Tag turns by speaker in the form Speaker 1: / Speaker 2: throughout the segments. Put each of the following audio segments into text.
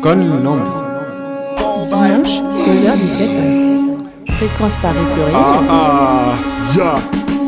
Speaker 1: Con Nombre.
Speaker 2: Dimanche, 16h-17h. Fréquence Paris pluriel.
Speaker 3: Ya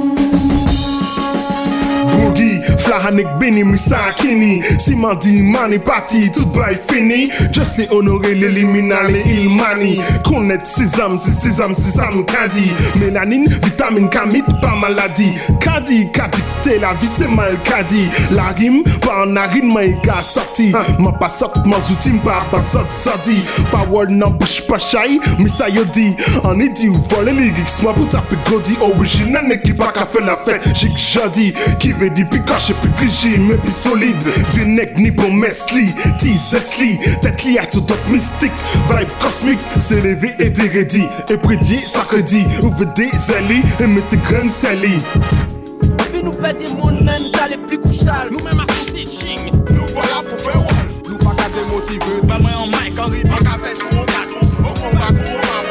Speaker 3: Boogie, Flahanek Benny, Misakini. Simandi, Mani, Parti, tout bail fini. Just les honorer, l'éliminer, les ilmani. Connaître sésame, c'est sésame, sésame, kadi. Mélanine, vitamine, kamit, pas maladie. Kadi, kadicté, la vie c'est mal kadi. La rime, pas en narine, ma éga sorti. Ma pas sorti, ma zoutim, pas sorti. Pas word, non, bouche, pas shy, mais ça yodi. En idi, ou voler les lyrics, ma pour taper godi. Original, n'est qui pas qu'à faire la fête. J'ai que jodi, qui veut dire puis caché, puis grigé, mais puis solide. Vinec, ni bon mesli, tisesli. Tête liée à tout top mystique. Vibe cosmique, c'est levé et dérédi. Et prédit, sacredi, ouvre des zélis et mettez graines sali.
Speaker 4: Puis nous faisons mon même, t'as les plus couchales. Nous même à son teaching.
Speaker 5: Nous voilà pour faire one. Nous pas qu'à démotiver. Pas moi en mic, en rythme. Pas qu'à faire sur mon carton. Au contact,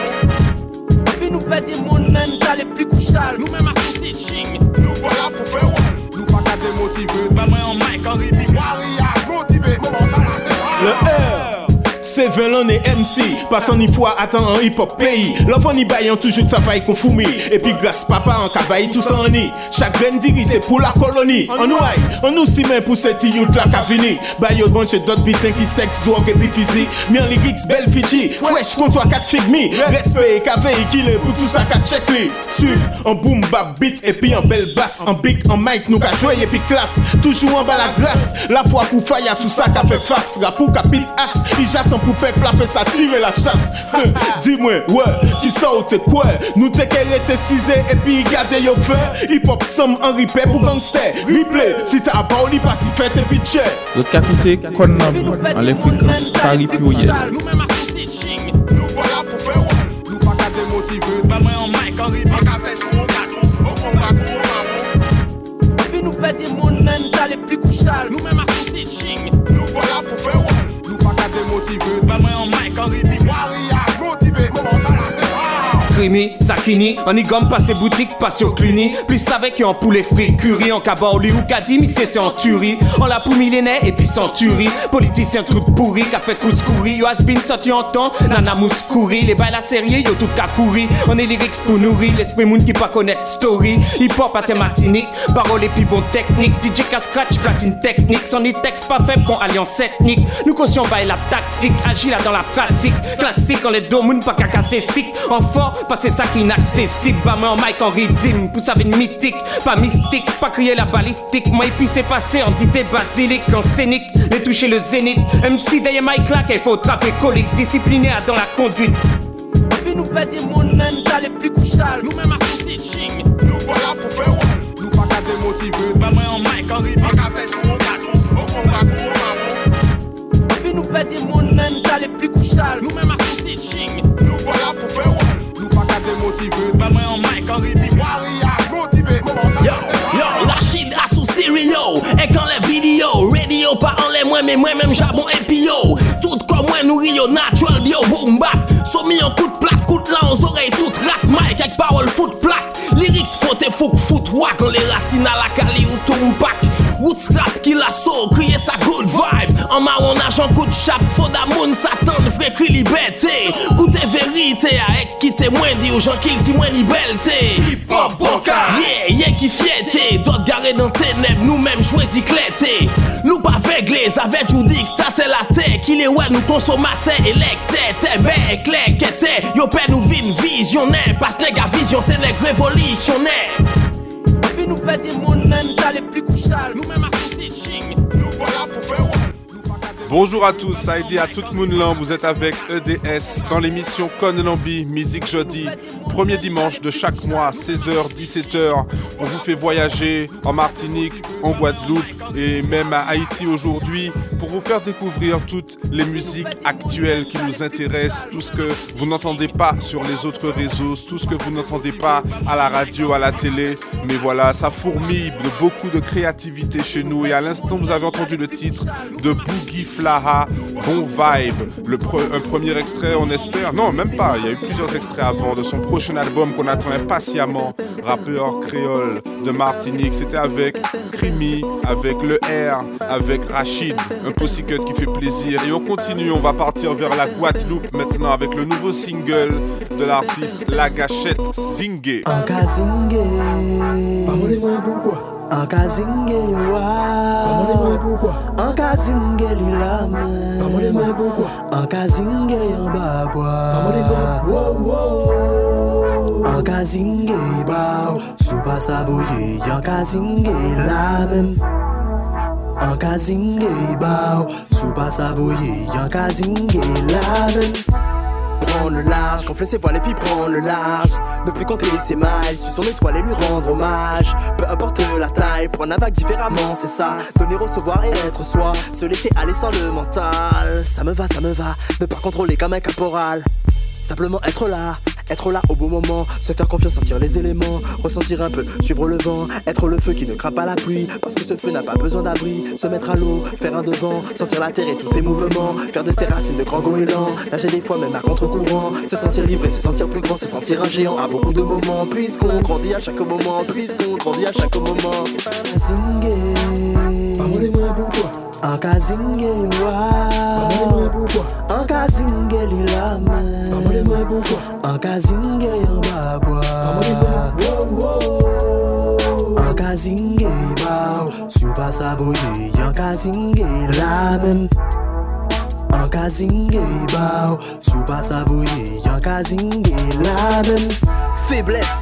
Speaker 5: au
Speaker 4: Puis nous faisons mon même, t'as les plus couchales.
Speaker 5: nous même à son teaching. Nous voilà pour faire one. Nous pas qu'à démotiver. Pas moi en mic, en rythme. Waria, motivé. Momentan,
Speaker 6: Le R, c'est 20 ans et MC. Passant ni fois, attend un hip-hop pays. L'enfant ni baillant toujours de sa faille qu'on fourmi. Et puis grâce papa en cabaye tout ça en ni. Chaque graine diri c'est pour la colonie. En nous aïe, en nous si main pour cette youth là qu'a fini. Baille au bunch d'autres bitins qui sexe, drogue et puis physique. Mi en lyrics, belle Fiji. Fresh contre toi 4 figmi. Respect, café, équilibre pour tout ça qu'a check li. Suive, en boom bap beat et puis en belle basse. En big, en mic, nous qu'a joué et puis classe. Toujours en bas la glace. La foi pour faille à tout ça qu'a fait face. Rapport qu'a pit as. Il j'attends pour peuple après ça tirer la chasse. Dis-moi, ouais, qui saute quoi? Nous t'es qu'elle était cisé et puis gardez yo fait. Hip hop somme en replay pour gangster. Replay, si t'as pas ou pas si fait et puis check.
Speaker 1: L'autre qu'à écouter Con Nombre en les fréquences Paris pluriel.
Speaker 5: nous même à son teaching. Nous voilà pour faire one. Nous pas qu'à démotiver. Pas moi en mic, en rythme. Pas qu'à faire sur mon carton. Au contact, au
Speaker 4: Puis nous faisons mon même, t'as les plus couchales.
Speaker 5: nous même à son teaching. Nous voilà pour faire one. Nous pas qu'à démotiver. Pas moi en mic, en rythme. Waria, motivé. Momentan,
Speaker 7: Crimi, Sakini, on y gomme passe boutique, passe au clini. Plus avec un poulet frit, curry, en cabaoli ou kadi, mixé c'est en tuerie. On l'a pour millénaire et puis sans tuerie. Politicien tout pourri, café couscouri. Yo has been sorti en temps, nana mousse couri. Les bails la série, yo tout ka couri. On est lyrics pour nourrir, l'esprit moun qui pas connaître story. Hip hop à thématinique, parole et puis bon technique. DJ ka scratch, platine technique. Sans les textes pas faibles qu'on alliance ethnique. Nous caution bail la tactique, agile là dans la pratique. Classique, on les deux moun pas qu'à casser sick. En fort, parce que c'est ça qui est inaccessible. Pas moi en mic en rythme, pour ça une mythique. Pas mystique, pas crier la balistique. Moi et puis c'est passé en dité basilique. En scénique, les toucher le zénith. MC derrière mic là qu'il faut trapper colique. Discipliné dans la conduite.
Speaker 4: Puis nous faisons mon même, t'as les plus couchales.
Speaker 5: nous même à son teaching. Nous voilà pour faire one. Nous pas qu'à démotiver. Pas moi en mic, en rythme. Pas qu'à faire sur mon carton. Au contact, au
Speaker 4: Puis nous faisons mon même, t'as les plus couchales.
Speaker 5: nous même à son teaching. Nous voilà pour faire one. Nous pas qu'à démotiver. Pas moi en mic, en rythme. Waria, motivé. Momentan,
Speaker 8: Yo, la shit a sous stéréo. Et quand les vidéos, radio pas en les moins, mais moi-même jabon et pio. Tout comme moi, nous rio natural bio boom bap. Sommi en coup de plaque, coup de là aux oreilles, tout rap, mic avec parole foot plaque. Lyrics foot et foot wack, on les racines à la cali ou tout pack. Woods rap qui la so, crier sa good vibes. En marron argent coup de chape, faut d'amoun satan, vrai cri liberté. Goûter vérité, avec qui témoin dit aux gens qu'il dit moins liberté. Hip hop boca, yeah qui fierté. D'autres garés dans ténèbres, nous-mêmes choisis clété. Nous pas véglés, avec vous dictateur la terre. Qu'il est ouais nous consommateurs électés. T'es ben clair qu'était, yo père nous vine visionnaire. Parce que la vision c'est les révolutionnaire.
Speaker 4: Puis nous faisons mon même, t'as les plus couchales.
Speaker 5: nous même à son teaching. Nous voilà pour faire one.
Speaker 9: Bonjour à tous, ça dit à tout le monde là, vous êtes avec EDS dans l'émission Con Nombre Musique Jeudi, premier dimanche de chaque mois, 16h, 17h. On vous fait voyager en Martinique, en Guadeloupe et même à Haïti aujourd'hui pour vous faire découvrir toutes les musiques actuelles qui nous intéressent, tout ce que vous n'entendez pas sur les autres réseaux, tout ce que vous n'entendez pas à la radio, à la télé. Mais voilà, ça fourmille de beaucoup de créativité chez nous. Et à l'instant, vous avez entendu le titre de Boogie Flaha, Bon Vibe. Un premier extrait, on espère. Non, même pas. Il y a eu plusieurs extraits avant de son prochain album qu'on attend impatiemment. Rappeur créole de Martinique. C'était avec Crimi, avec avec le R, avec Rachid, un pussycut qui fait plaisir. Et on continue, on va partir vers la Guadeloupe maintenant avec le nouveau single de l'artiste La Gâchette, Zingué.
Speaker 10: Anka zinge wa Pamole pourquoi Anka zinge lilame Pamole pourquoi Anka zinge yambabwa Pamole Anka zinge ba Suba saboye Anka zinge la même Anka zinge ba Suba saboye Anka zinge la même. Prendre le large, gonfler ses voiles et puis prendre le large. Ne plus compter ses mailles, sur son étoile et lui rendre hommage. Peu importe la taille, prendre la vague différemment, c'est ça. Donner, recevoir et être soi. Se laisser aller sans le mental. Ça me va, ne pas contrôler comme un caporal. Simplement être là au bon moment, se faire confiance, sentir les éléments, ressentir un peu, suivre le vent, être le feu qui ne craint pas la pluie, parce que ce feu n'a pas besoin d'abri, se mettre à l'eau, faire un devant, sentir la terre et tous ses mouvements, faire de ses racines de grands goélands, nager des fois même à contre-courant, se sentir libre et se sentir plus grand, se sentir un géant à beaucoup de moments, puisqu'on grandit à chaque moment, Zingé, pamole-moi pourquoi Anka zinge wa pamole-moi pourquoi Anka zinge lilame pamole-moi pourquoi Anka zinge yambabwa pamole-moi Anka zinge ba Suba saboye Anka zinge la même Anka zinge ba Suba saboye Anka zinge la même. Faiblesse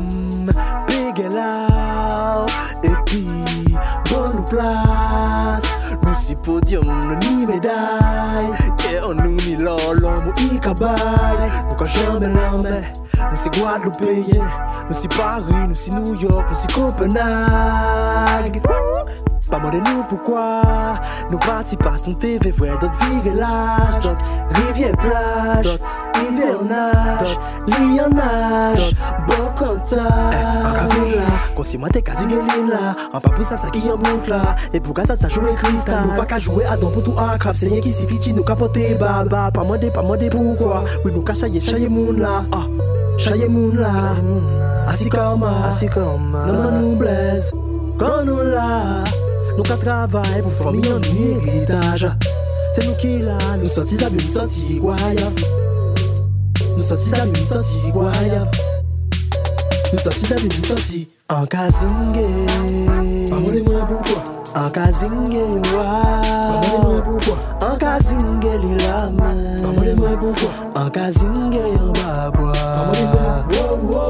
Speaker 10: Bégala et puis bonne place. Nous si podium, nous ni médaille. Et on nous ni l'homme ou ikabay. Nous quand jamais l'armée. Nous si Guadeloupe, nous si Paris, nous si New York, nous si Copenhague. Pas moins de nous pourquoi nous partis par son TV, vrai d'autres village, d'autres rivières plage, d'autres hivernage, lionnage, bocanta. En cavilla, qu'on s'y moi t'es quasi guéline là, en pas pour ça qui en monte là, et pour ça jouer cristal. Nous pas qu'à jouer à don pour tout un crap, c'est rien qui s'y fit, nous capoter baba, pas moins de pourquoi, oui nous chayer moun là, chayer moun là, assis comme non nous blaise, quand nous là. Nous qu'à travailler pour famille en héritage. C'est nous qui là, nous sortis à nous sortis guayab. Nous sortis à nous sortis guayab. Nous sortis à nous sortis. Anka zingue, pamole-moi pourquoi Anka zingue wa pamole-moi pourquoi Anka zingue lilame pamole-moi pourquoi Anka zingue yambabwa pamole-moi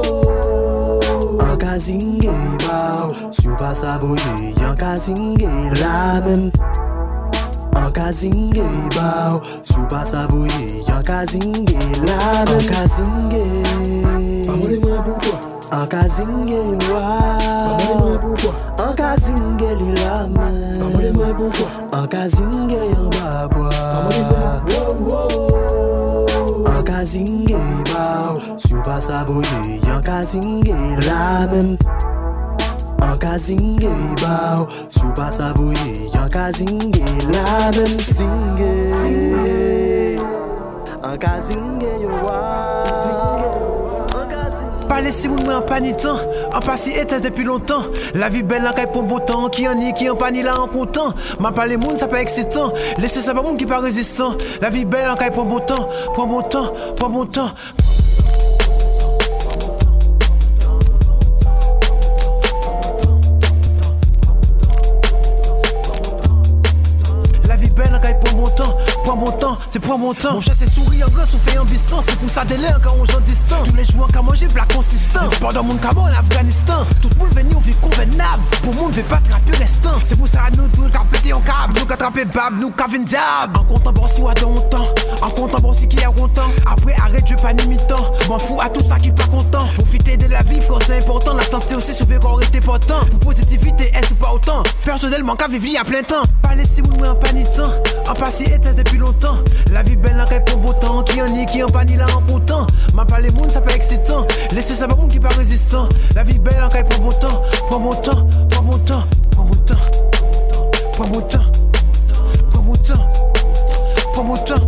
Speaker 10: Anka zingue ba Suba saboye Anka zingue la même Anka zingue ba Suba saboye Anka zingue la même. Anka zingue pamole-moi pourquoi Anka zingue wa pamole-moi pourquoi Anka zingue lilame pamole-moi pourquoi Anka zingue yambabwa pamole-moi Anka zingue ba Suba saboye Anka zingue la même Anka zingue ba Suba saboye Anka zingue la même. Zingue Anka zingue yo wa
Speaker 4: pas laisser moun en panitant, en passé était depuis longtemps. La vie belle en caille pour beau temps, qui en y, qui en pani là en content. M'a parlé moun ça pas excitant, laissez ça pas moun qui pas résistant. La vie belle en caille pour beau temps, pour bon temps, pour bon temps. C'est pour mon temps. Mon chat c'est souris en gosse, on fait en bistan. C'est pour ça délai quand on joue distant. Tous les joueurs qu'à manger, plat consistant. Pendant mon camo en Afghanistan. Tout le monde venu, on vit convenable. Pour le monde, veut pas attraper restant. C'est pour ça nous tous, qu'à péter en câble. Nous qu'à attraper bab, nous qu'à vendre diable. En comptant bon si ou à dans longtemps. En comptant bon si qui est content. Après arrête, je pas limitant. M'en fous à tout ça qui pas content. Profiter de la vie, frère, c'est important. La santé aussi, sauver corps était important. Pour positivité, est-ce pas autant. Personnellement, qu'à vivre à plein temps. Pas laisser moun en panitant. En passé était depuis longtemps. La vie belle en caille pour beau temps. Qui en y, qui en pani là en content. M'a parlé moun, ça pas excitant. Laissez ça pas moun qui pas résistant. La vie belle en caille pour beau temps. Pour mon temps, pour mon temps, pour mon temps. Pour mon temps, pour mon temps. Pour mon temps,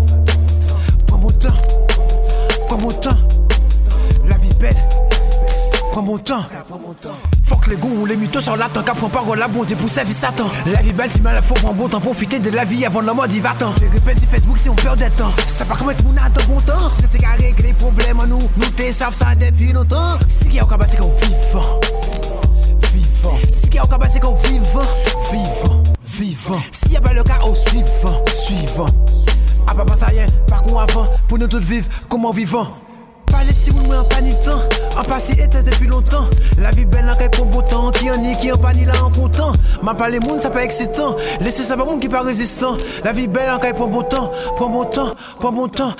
Speaker 4: pour mon temps. Pour mon temps. La vie belle. Pour mon temps. Faut que les goûts ou les mythos charlatans qu'à prendre parole la bonté pour servir Satan. La vie belle, si mal, faut prendre bon temps, profiter de la vie avant le mode y va-t'en. Les répètes Facebook si on perd de temps. Ça pas comme être mon attend bon temps. Si t'es qu'à régler les problèmes en nous t'es savent ça depuis longtemps. Si qu'il y a au cabas, c'est qu'on vivant. Vivant. Si qu'il y a au cabas, c'est qu'on vivant. Vivant. Vivant. S'il y a pas le chaos, suivant. Ah bah ça y est, par contre avant, pour nous tous vivre comment vivant. Pas laisser vous en paniquant, en passé était depuis longtemps. La vie belle en quelque pour beau temps, qui en est, qui en panique là en content. Ma pas les moun, ça pas excitant. Laissez ça pas moun qui pas résistant. La vie belle en quelque pour bon temps, pour bon temps, pour bon temps.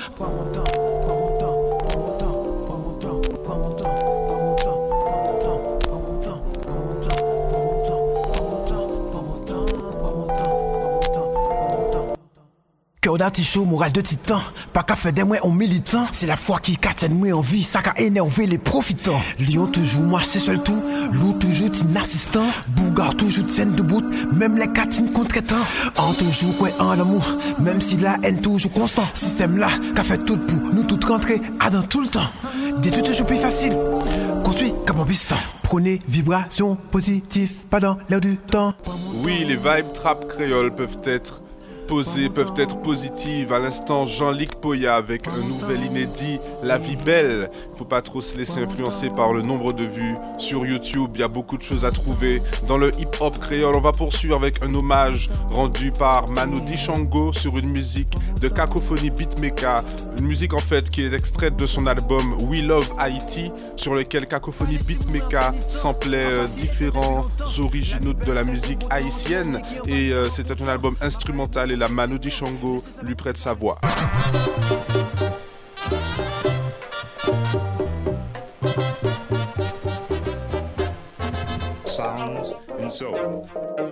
Speaker 4: Cœur d'artichaut, moral de titan. Pas qu'à faire des mois en militant. C'est la foi qui catène moi en vie. Ça qu'a énervé les profitants. Lion toujours marché seul tout. Loup toujours inassistant. Bougard toujours tienne debout. Même les catines contretemps. En toujours quoi en l'amour. Même si la haine toujours constant. Système là qu'a fait tout pour nous tout rentrer à dans tout le temps. Des tout toujours plus facile. Construit comme un piston. Prenez vibration positive. Pas dans l'air du temps.
Speaker 9: Oui, les vibes trap créoles peuvent être positives. À l'instant, Jean-Luc Poya avec un nouvel inédit, La vie belle. Faut pas trop se laisser influencer par le nombre de vues sur YouTube. Il y a beaucoup de choses à trouver dans le hip-hop créole. On va poursuivre avec un hommage rendu par Manu Dibango sur une musique de Cacophonie Beatmaker. Une musique en fait qui est extraite de son album We Love Haiti, sur lequel Cacophonie Beatmaker samplait différents originaux de la musique haïtienne. Et c'était un album instrumental et la Manu Dibango lui prête sa voix.
Speaker 5: Sounds and soul.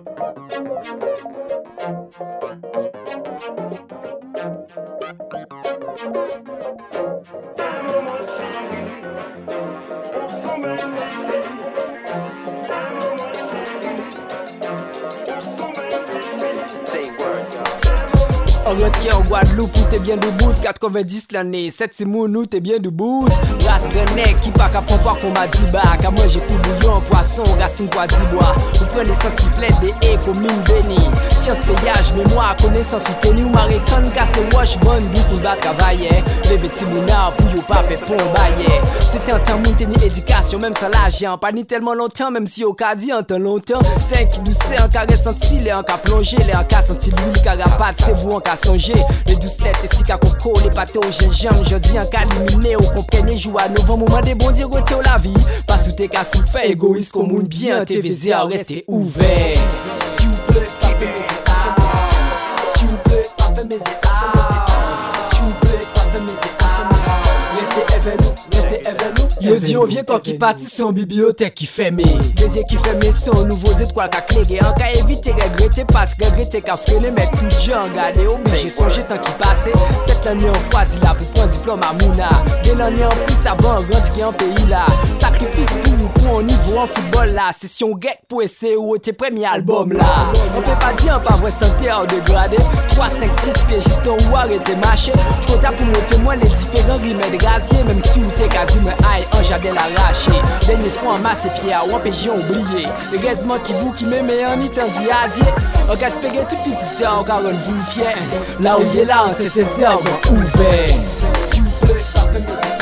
Speaker 11: Retiens au Guadeloupe où t'es bien debout. 90 l'année, 7 c'est mon nous t'es bien debout. Race de nec qui pas qu'à prendre pas qu'on m'a dit bah. Qu'à moi j'ai coup bouillon, poisson, racine quoi bois. Vous prenez sens qui flète des haies comme une bénie. Science feuillage, mémoire, connaissance soutenue. Marécane, casse wash, bonne beaucoup de travailler. Les petits mounards, pour yo pas pépon bailler. C'était un temps monté ni éducation, même ça là j'ai un pas ni tellement longtemps. Même si au cas dit un temps longtemps. 5 qui doucet, un cas ressenti, les un cas plongé, les un cas senti l'huile, carapate, c'est vous en cas songer. Les douces lettres, les sika coco, les bateaux, gingembre. Je dis en cas éliminé, ou comprenez, joue à nouveau moment des bons dire côté la vie. Pas sous tes cas sous fait, égoïste comme une bien, TVZ à rester ouvert. S'il vous plaît, pas fait mes états. S'il vous plaît, pas fait mes états. S'il vous plaît, pas fait mes états. Restez événement, restez événement. Yeux vieux quand qui partit son bibliothèque qui fermé. Les yeux qui fermé sont nouveaux étoiles qu'a clégué. En cas éviter regretter parce que regretter qu'a freiné. Mais tout jeune regardé obligé songer tant qui passait. Cette année on choisit là pour prendre diplôme à Mouna. Dès l'année en plus avant rentrer en pays là. Sacrifice pour un niveau en football là. Session get pour essayer ou tes premiers albums là. On peut pas dire pas vrai santé à dégradé. 3, 5, 6 pieds juste en ou arrêter marcher. Trop tard pour monter moi les différents remèdes gaziers. Même si ou t'es quasi mais aïe. Jadel arraché, dernier fois en masse et pied à un péché oublié. Les gazements qui vous qui m'aimez en y t'enziadier. On gaspille tout petit temps car on vous fier. Là où il est là, c'était zéro ouvert. S'il vous plaît, pas fait mes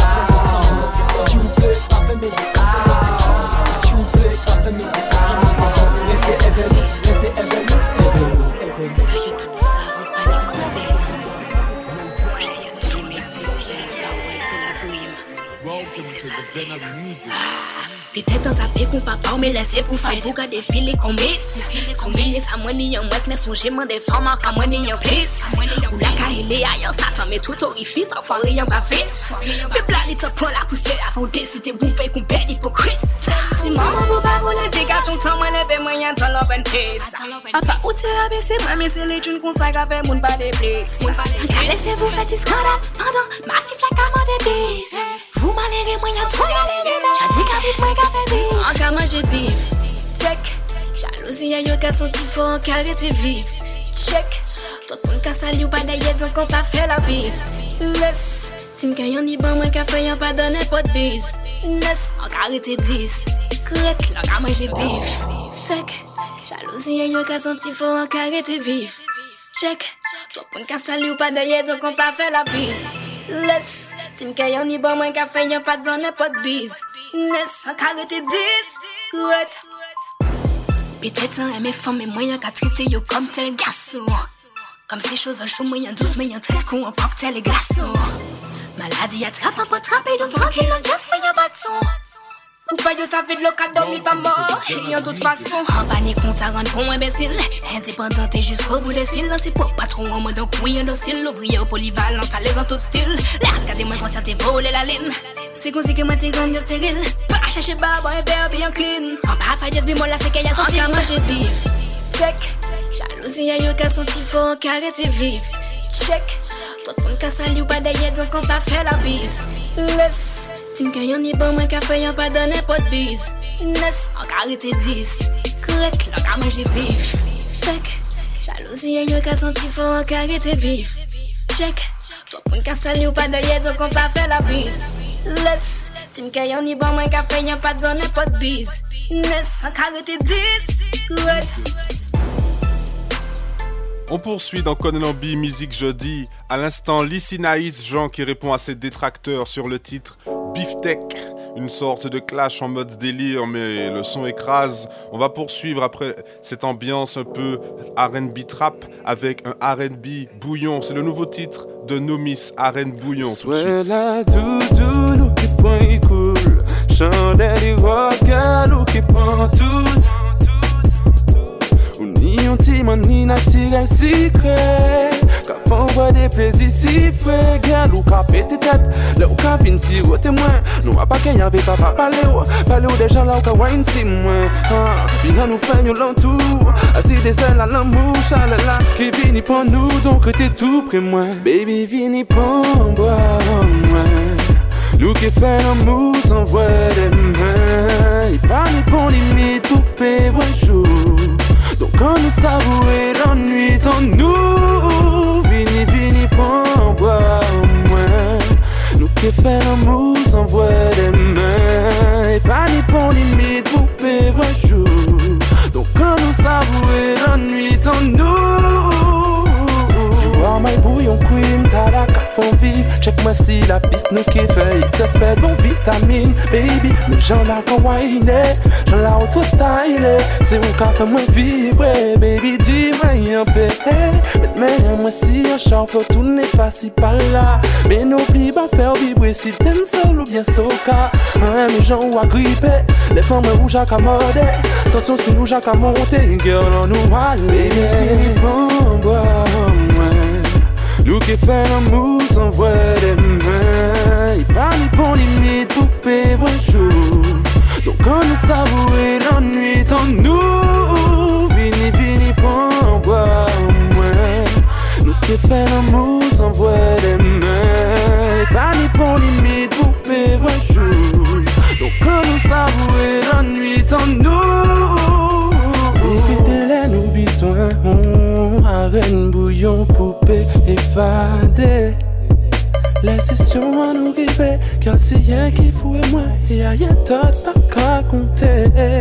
Speaker 11: états. S'il vous plaît, pas fait mes états. S'il vous plaît, pas fait mes états. Restez événement, restez événement.
Speaker 12: Feuille tout ça, on va les combler. J'ai une limite, c'est ciel, là où c'est la brume.
Speaker 13: Peut-être dans sa paix qu'on va pas me laisser pour faire vous garder filer comme bis. Combien ça moi ni en moi mais son j'ai des femmes à moi ni en plus. Ou la caille ailleurs Satan mais tout orifice en faire rien pas fils. Mais plat il te prend la poussière avant décider vous fait qu'on perd hypocrite. Si maman vous pas pour la dégation temps moi lever moyen dans l'open face. Papa ou t'es abaissé moi mais c'est les jeunes qu'on s'agave avec mon pas les place. Laissez-vous faire du scandale pendant massif la commande des bis. Vous m'allez les moyens trop j'ai dit qu'à vite moi qu'à faire vivre. Encore moi j'ai bif. Tech. Jalousie y'a yo qu'à senti fort en carré t'es vif. Check. Tout le monde qu'à saluer ou pas d'ailleurs donc on pas fait la bise. Laisse. Si m'ka y'en y ban moi qu'à faire y'en pas donner pas de bise. Laisse. En carré t'es 10. Correct, là, car moi j'ai bif. Check, jalousie, y'a qu'à senti faut en carré vif. Check, toi pour une casse ou pas d'ailleurs, donc on pas fait la bise. Laisse, si m'ka y'en y bon, moins qu'à faire y'en pas de zone, pas de bise. Laisse, en carré 10, correct. Peut-être sans aimer femme, mais moi y'en qu'à traiter yo comme tel garçon. Comme ces choses en chaud, moi y'en douce, mais y'en traite con en cocktail et glaçon. Maladie attrape, un peu trappe, et donc tranquille, on just fait y'en pas de son. Ou pas yo ça fait de l'eau qu'à dormi pas mort. Et en toute façon, en panique on t'a rendu pour imbécile. Indépendante et jusqu'au bout des cils. C'est pas patron en mode oui indocile. Ouvrier polyvalent, t'as les en tout style. Là, t'es moins conscient, t'es volé la ligne. C'est comme si que moi t'es grand, yo stérile. Pas à chercher barbe, un verbe bien clean. En pas faire des bimol là, c'est qu'il y a senti. En manger bif. Check. Jalousie, y'a yo qu'à senti fort, en carré t'es vif. Check. Toi ton casse à lui ou pas d'ailleurs, donc on pas fait la bise. Laisse. Si m'ka y'en y bon, moins qu'à faire y'en pas donné pas de bise. Laisse, en carré t'es 10. Correct, là, car moi j'ai bif. Check. Jalousie, y'a yo qu'à senti fort, en carré t'es vif. Check. Toi pour une casse à lui ou pas d'ailleurs, donc on pas fait la bise. Laisse. Si m'ka y'en y bon, moins qu'à faire y'en pas donné pas de bise. Laisse, en carré t'es 10. Correct.
Speaker 9: On poursuit dans Conelambi Musique Jeudi. À l'instant, Lissy Naïs Jean qui répond à ses détracteurs sur le titre Beefsteak. Une sorte de clash en mode délire, mais le son écrase. On va poursuivre après cette ambiance un peu R&B trap avec un R&B bouillon. C'est le nouveau titre de Nomis, R&B bouillon. Tout de suite.
Speaker 14: La doudou, nous qui point cool. Chandelle et rock, nous qui prend tout. Ou ni un timon ni naturel secret. Quand on voit des plaisirs si frais, gars, ou qu'à péter tête, là ou qu'à fin si ou témoin. Nous a pas qu'il y avait pas parler ou des gens là ou qu'à wine si moins. Bien nous faisons l'entour, assis des ailes à l'amour, chalala, qui vini pour nous, donc t'es tout près moi. Baby vini pour moi, nous qui fait l'amour sans voir des mains. Il parle pour limite tout paix bonjour. Donc quand nous savourer l'ennui en nous, vini pour boire au moins. Nous qui fait l'amour sans voir des mains. Et pas ni pour limite pour paix bonjour. Donc quand nous savourer l'ennui en nous. Tu vois my bouillon queen, t'as la carte en vive. Check moi si la piste nous qui fait. T'espères bon vitamine, baby. Mais j'en la kawaii, j'en la auto-style. C'est mon café moins vibrer, baby. Dis-moi un peu. Mais moi si un chant faut tourner facile par là. Mais n'oublie pas faire vibrer si t'aimes seul ou bien soca. Mais gens ou à gripper, les femmes rouges à camorder. Attention si nous j'ai à monter, girl on nous va. Baby, bon bois. Nous qui fait l'amour sans voir des mains. Il parle pour limite pour paix bonjour. Donc quand nous savourer l'ennui en nous, vini pour boire au moins. Nous qui fait l'amour sans voir des mains. Il parle pour limite pour paix bonjour. Donc quand nous savourer l'ennui en nous, évitez-les nous besoin. Arène, bouillon, poupée, évadé. Les sessions à nous river, car c'est rien qui fout et moi. Et y'a rien d'autre pas qu'à compter.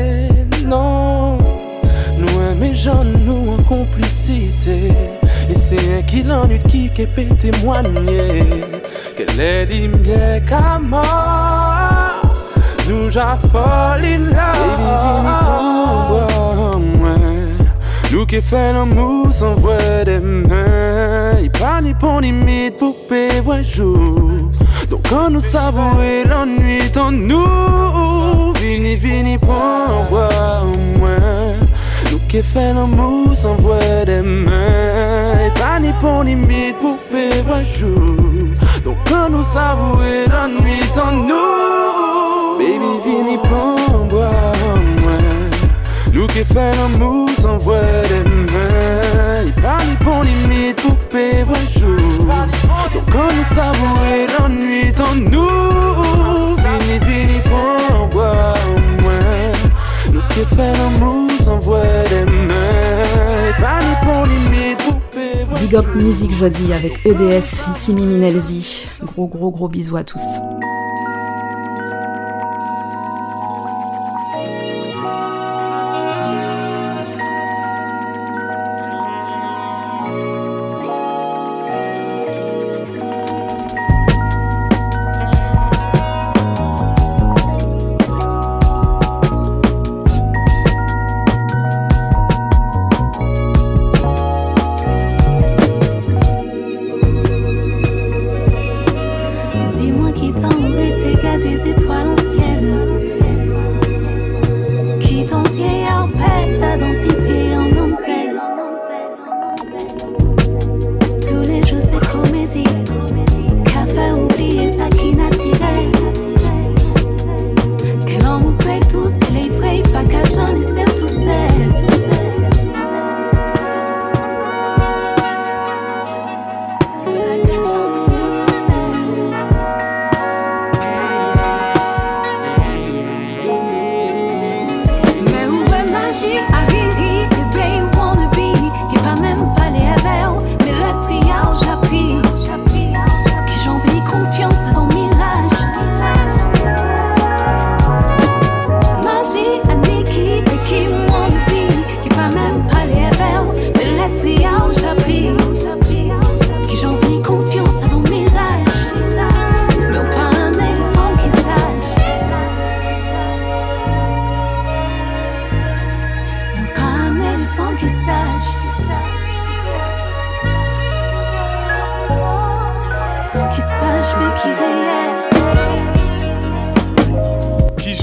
Speaker 14: Non, nous aimons gens, nous en complicité. Et c'est un qui l'ennuie qui peut témoigner. Qu'elle est lumière qu'à mort. Nous j'affolons là. Baby, viens pour moi. Nous qui fait l'amour sans voir des mains. Il pas ni pour limite pour paix bonjour. Donc quand nous savourer l'ennui en nous, vini pour boire au moins. Nous qui fait l'amour sans voir des mains. Il pas ni pour limite pour paix bonjour. Donc quand nous savourer l'ennui en nous, baby vini pour boire au moins. Nous qui fait l'amour sans voir des mains. Il parle pour limite pour paix bonjour. Donc quand nous savourer l'ennui en nous, vini pour boire au moins. Nous qui fait l'amour sans voir des mains. Il parle pour limite pour paix bonjour.
Speaker 2: Big Up Musique Jeudi avec EDS, ici Mimi Nelzi. Gros bisous à tous.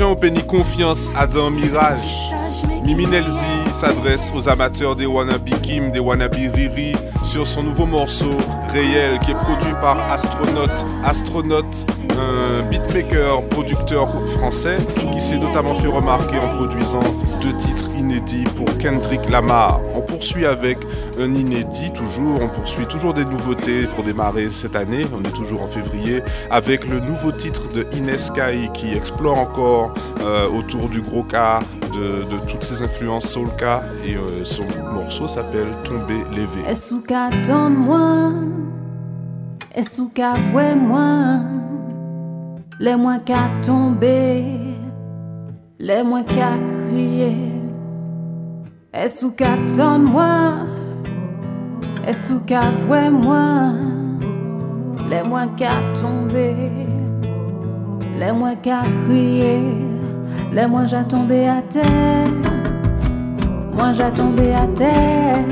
Speaker 9: Jean Penny Confiance, Adam Mirage. Mimi Nelzy s'adresse aux amateurs des Wannabe Kim, des Wannabe Riri sur son nouveau morceau Réel qui est produit par Astronaute, un beatmaker, producteur français qui s'est notamment fait remarquer en produisant 2 titres inédits pour Kendrick Lamar. On poursuit avec un inédit on poursuit toujours des nouveautés pour démarrer cette année, on est toujours en février, avec le nouveau titre de Ines Kai qui explore encore autour du gros cas, de toutes ses influences soulka et son morceau s'appelle Tomber levé.
Speaker 15: Est-ce qu'attends-moi, est-ce qu'avouez-moi, les moins qu'à tomber, les moins qu'à crier. Est-ce qu'attends-moi, est-ce qu'avouez-moi, les moins qu'à tomber, les moins qu'à crier. Les moins j'ai tombé à terre, moi j'ai tombé à terre.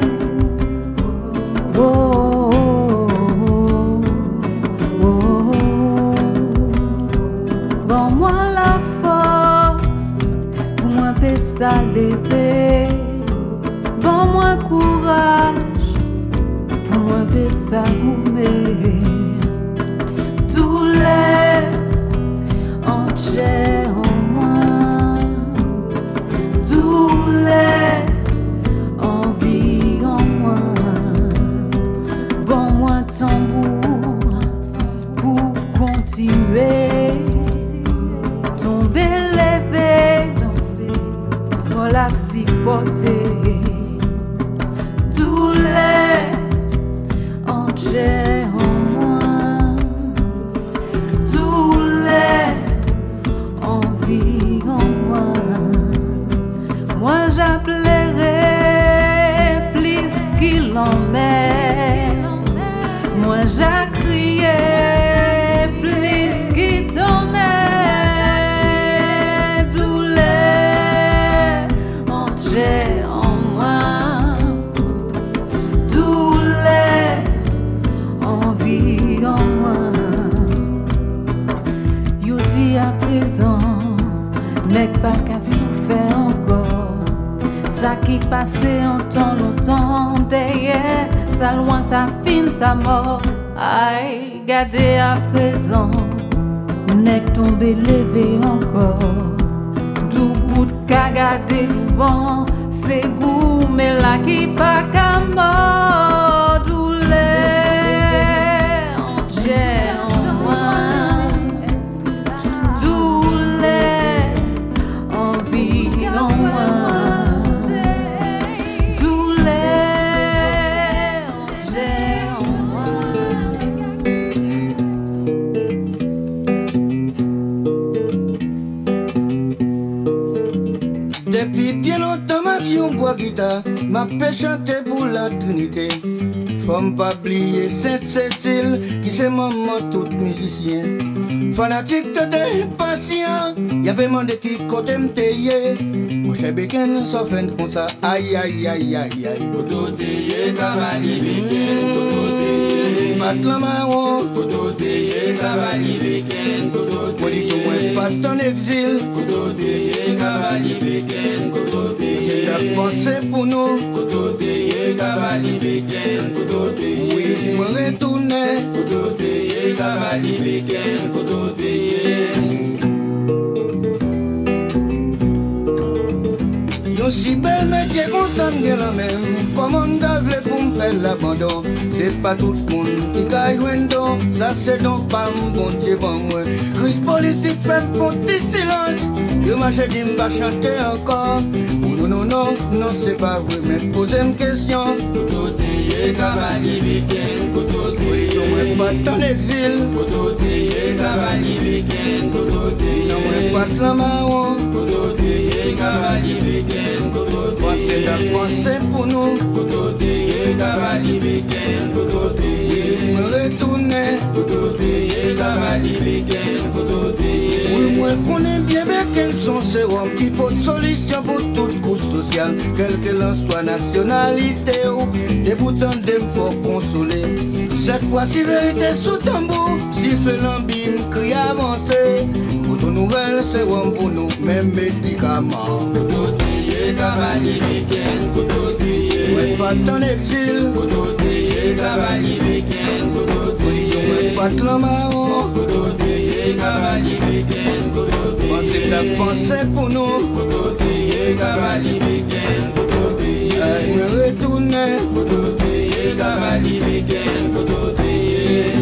Speaker 15: Oh, oh, oh, oh. Bon moi la force, pour moi peut ça lever. Bon moi courage, pour moi peut ça goumer. Tous les entiers. Tous les envies en moi, bon moi tambour pour continuer, tomber, lever, danser, voilà si porter. Tous les entiers en moi, tous les envies en moi. Moi j'appellerai plus qu'il en est. Moi j'acrierai plus qu'il t'en est. Tous les entiers en moi, tous les envies en moi. Yo dit à présent, n'est pas qu'à souffrir encore. Ça qui passait en temps longtemps derrière, ça loin, ça fin, ça mort. Aïe, gardez à présent, n'est tombé, levé encore. Tout bout de cagadé vent, c'est goût, mais là qui pas qu'à mort. Tous les entiers en moi, tous les envies en moi.
Speaker 16: Depuis bien longtemps, ma vie on boit guitare, m'a fait chanter pour la Trinité. Faut pas oublier Sainte-Cécile, qui c'est maman tout musicien. Fanatique de impatient, y'a pas demandé qui côté m'tailler. Mon cher Beken, ça fait comme ça, aïe aïe aïe aïe aïe. Koto teye cavalier Beken, koto teye. Matla marron, koto teye cavalier Beken, koto teye. Polito moins pas ton exil, koto teye cavalier Beken, koto teye. C'est la pensée pour nous, koto teye cavalier Beken, koto teye. Oui, moi retourner, koto teye cavalier Beken, koto teye. Si belle métier qu'on s'en vient la même. Comme on d'avle pour me faire l'abandon. C'est pas tout le monde qui gagne un don. Ça c'est donc pas mon bon devant moi. Crise politique fait un petit silence. Je m'achète dit m'va chanter encore. Oh non non non, non c'est pas vrai. Mais posez une question. Koto teye cavalier week-end. Koto teye. Non moi pas ton exil. Koto teye cavalier week-end. Koto teye. Non moi pas la marron. Koto teye cavalier week-end. Pensez la pensée pour nous. Koto teye cavalier week-end. Koto teye. Me retourner. Koto teye cavalier week-end. Koto teye. Oui moi connais bien quels sont ces hommes qui portent solution pour toute couche sociale, quelle qu'elle en soit nationalité ou des boutons d'em pour consoler. Cette fois-ci vérité sous tambour, siffle l'ambime, crie avancé. Pour Nos nouvelles sérum pour nous, même médicaments.
Speaker 17: Cototier, cavalier, week-end, cototier.
Speaker 16: Ouais, pas en exil.
Speaker 17: Cototier, cavalier, week-end, cototier.
Speaker 16: Ouais, pas en marron.
Speaker 17: Cototier, cavalier, week-end, cototier.
Speaker 16: Pensez la pensée pour nous.
Speaker 17: Cototier, cavalier, week-end, cototier.
Speaker 16: Me retourner.
Speaker 17: Cototier, cavalier, week-end, cototier.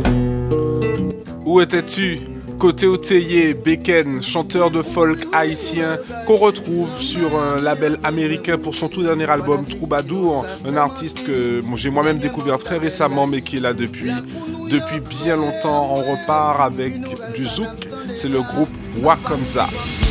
Speaker 9: Où étais-tu? Côté Oteillé, Beken, chanteur de folk haïtien qu'on retrouve sur un label américain pour son tout dernier album Troubadour, un artiste que j'ai moi-même découvert très récemment mais qui est là depuis bien longtemps. On repart avec du zouk, c'est le groupe Wakanza.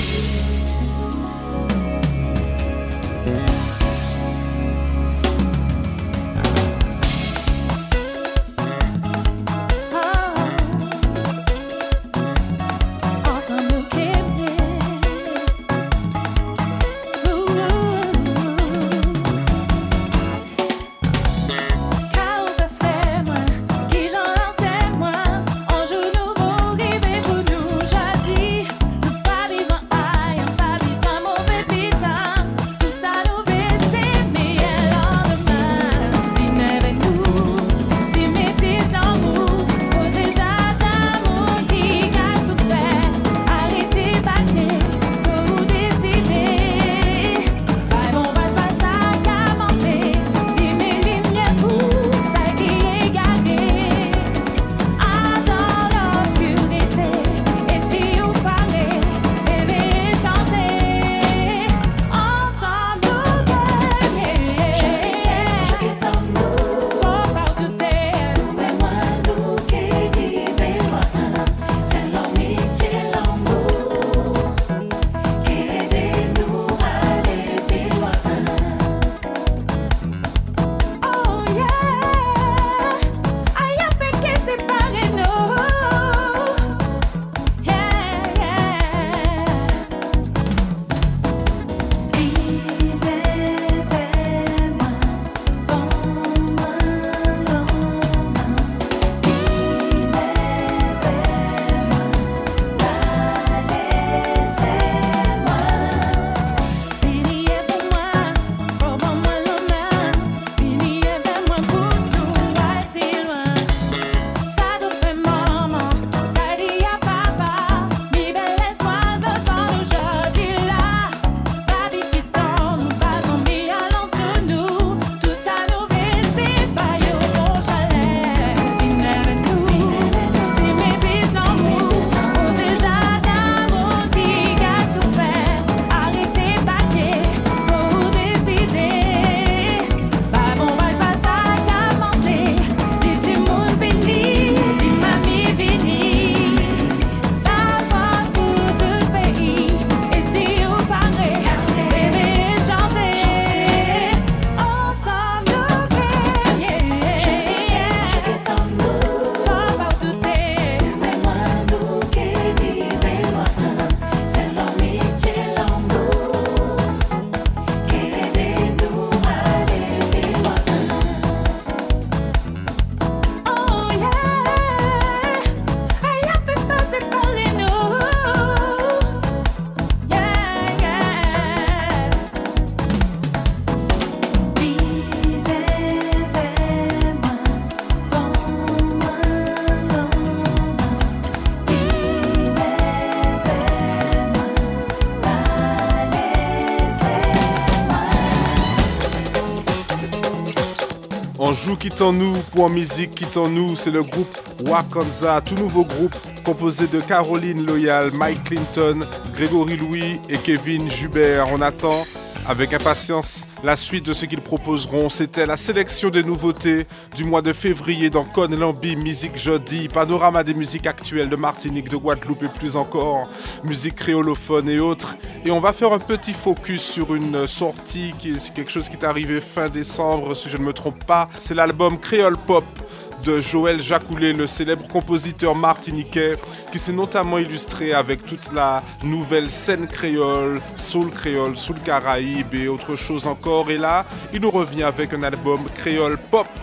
Speaker 9: On joue Quittons-nous pour en musique Quittons-nous, c'est le groupe Wakanza, tout nouveau groupe composé de Caroline Loyal, Mike Clinton, Grégory Louis et Kevin Jubert. On attend avec impatience la suite de ce qu'ils proposeront. C'était la sélection des nouveautés du mois de février dans Connembi Musique Jeudi, panorama des musiques actuelles de Martinique, de Guadeloupe et plus encore, musique créolophone et autres. Et on va faire un petit focus sur une sortie, c'est quelque chose qui est arrivé fin décembre, si je ne me trompe pas. C'est l'album Créole Pop de Joël Jacoulet, le célèbre compositeur martiniquais, qui s'est notamment illustré avec toute la nouvelle scène créole, soul Caraïbe et autre chose encore. Et là, il nous revient avec un album Créole Pop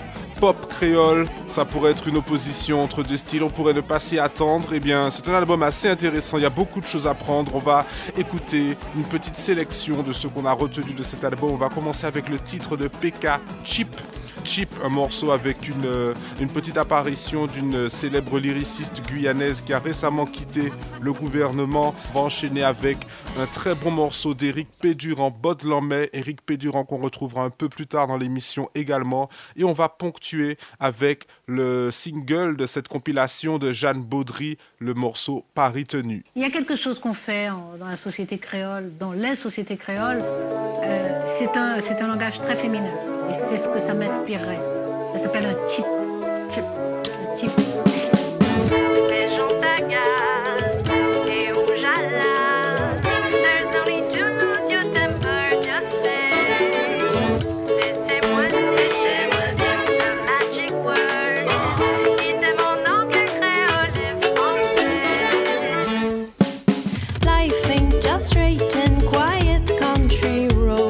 Speaker 9: pop créole. Ça pourrait être une opposition entre deux styles, on pourrait ne pas s'y attendre. Eh bien, c'est un album assez intéressant, il y a beaucoup de choses à prendre. On va écouter une petite sélection de ce qu'on a retenu de cet album. On va commencer avec le titre de PK, Chip, un morceau avec une petite apparition d'une célèbre lyriciste guyanaise qui a récemment quitté le gouvernement. On va enchaîner avec un très bon morceau d'Éric Pédurand, Baudelamais. Éric Pédurand qu'on retrouvera un peu plus tard dans l'émission également. Et on va ponctuer avec le single de cette compilation de Jeanne Baudry, le morceau Paris Tenu.
Speaker 18: Il y a quelque chose qu'on fait dans la société créole, dans les sociétés créoles, c'est un langage très féminin. Et c'est ce que ça m'inspirerait. Ça s'appelle un chip. Un chip.
Speaker 19: Les gens t'agacent et où j'alla. There's no need to lose your temper, just say. Laissez-moi dire le magic word. Dites mon anglais créole et français. Life ain't just straight and quiet country road.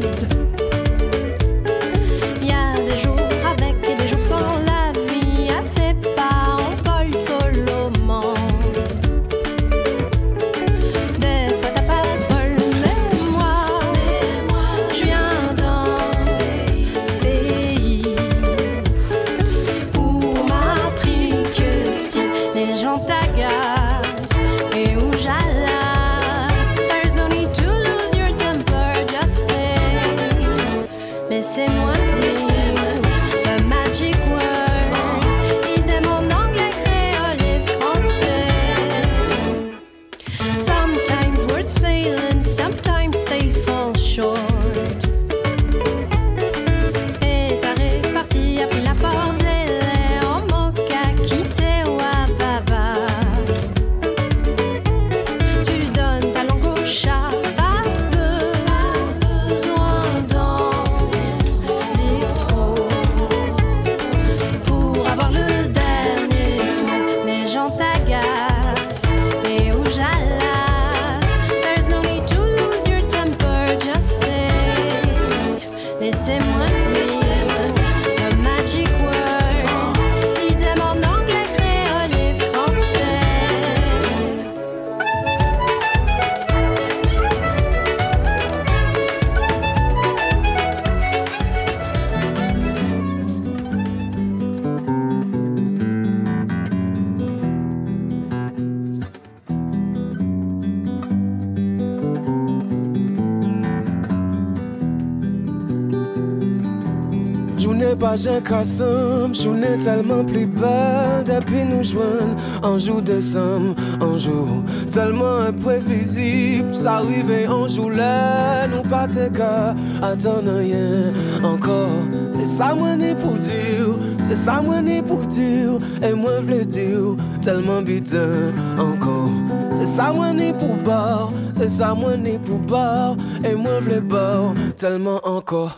Speaker 20: Pas j'ai cassam, journée tellement plus belle depuis nous joindre en jour de somme, en jour tellement imprévisible, ça arrive en jour là, nous pas te cas, attendre rien encore, c'est ça moi ni pour dire, c'est ça moi ni pour dire, et moi v'le dire, tellement bitin encore, c'est ça moi ni pour bar, c'est ça moi ni pour bar, et moi v'le bar, tellement encore.